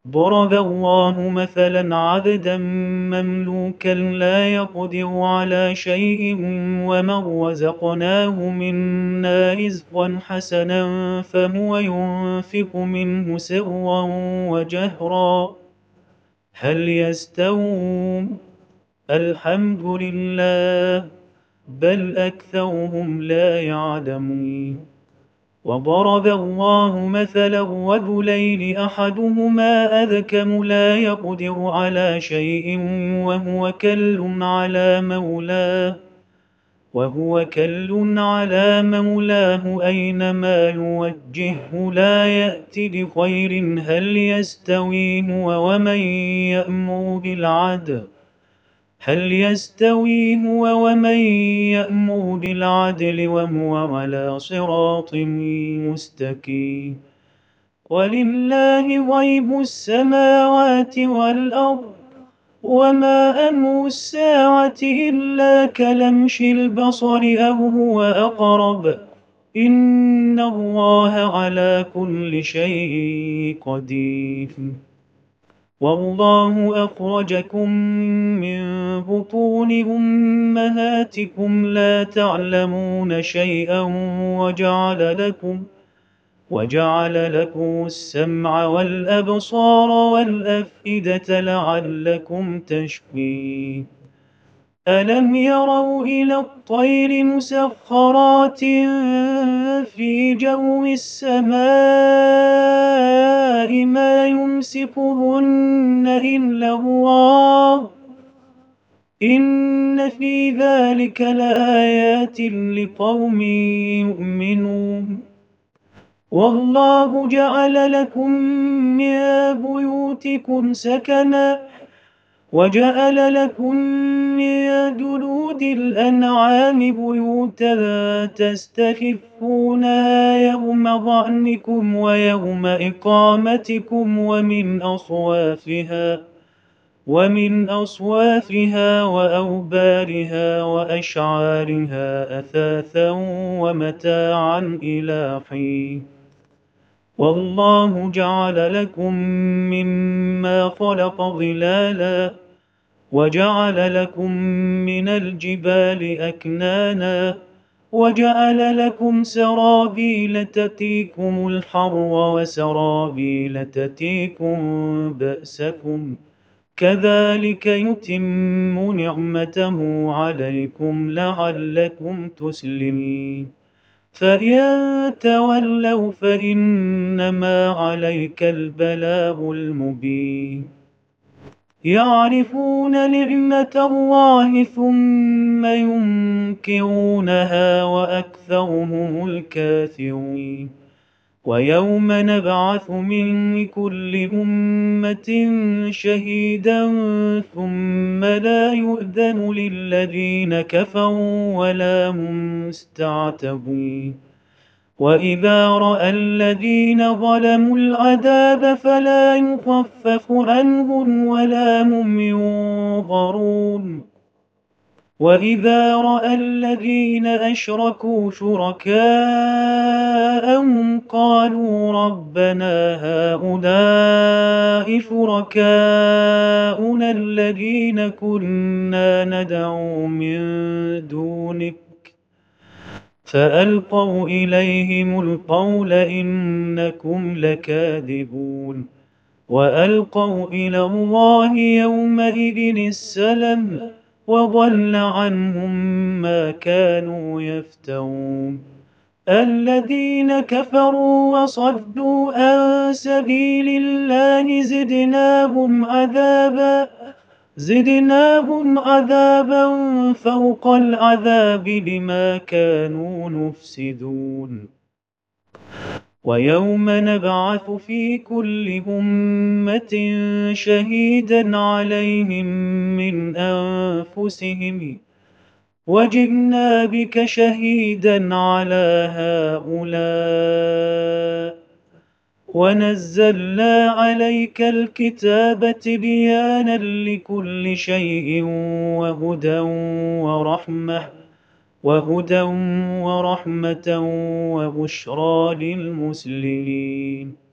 ضرب الله مثلا عبدا مملوكا لا يقدر على شيء ومن رزقناه منا رزقا حسنا فهو ينفق منه سرا وجهرا هل يستوون؟ الحمد لله بل أكثرهم لا يعلمون. وضرب الله مثلا رجلين أحدهما أذكم لا يقدر على شيء وهو كل على مولاه أينما يوجهه لا يأتي بخير هل يستوي هو ومن يأمر بالعدل وهو على صراط مستقيم. ولله غيب السماوات والأرض وما أمر الساعة إلا كلمح البصر أو هو أقرب إن الله على كل شيء قدير. والله أخرجكم من بطون أمهاتكم لا تعلمون شيئا وجعل لكم السمع والأبصار والأفئدة لعلكم تشكرون. ألم يروا إلى الطير مسخرات في جو السماء ما يمسكهن إلا الله إن في ذلك لآيات لقوم يؤمنون. والله جعل لكم من بيوتكم سكنا وجعل لكم من جلود الأنعام بيوتا تستخفونها يوم ظعنكم ويوم إقامتكم ومن أصوافها وأوبارها وأشعارها أثاثا ومتاعا إلى حين. والله جعل لكم مما خلق ظلالا وجعل لكم من الجبال أكنانا وجعل لكم سرابيل تقيكم الحر وسرابيل تقيكم بأسكم كذلك يتم نعمته عليكم لعلكم تسلمون. فإن تولوا فإنما عليك البلاغ المبين. يعرفون نعمة الله ثم ينكرونها وأكثرهم الكافرون. ويوم نبعث من كل أمة شهيدا ثم لا يؤذن للذين كفروا ولا هم يستعتبون. وإذا رأى الذين ظلموا العذاب فلا يخفف عنهم ولا هم ينظرون. وإذا رأى الذين أشركوا شركاءهم قالوا ربنا هؤلاء شركاؤنا الذين كنا ندعو من دونك فألقوا إليهم القول إنكم لكاذبون. وألقوا إلى الله يومئذ السلم وضل عنهم ما كانوا يفترون. الذين كفروا وصدوا عن سبيل الله زدناهم عذابا فوق العذاب بما كانوا يفسدون. ويوم نبعث في كل أمة شهيدا عليهم من أنفسهم وجئنا بك شهيدا على هؤلاء ونزلنا عليك الكتاب تبيانا لكل شيء وهدى ورحمة وبشرى للمسلمين.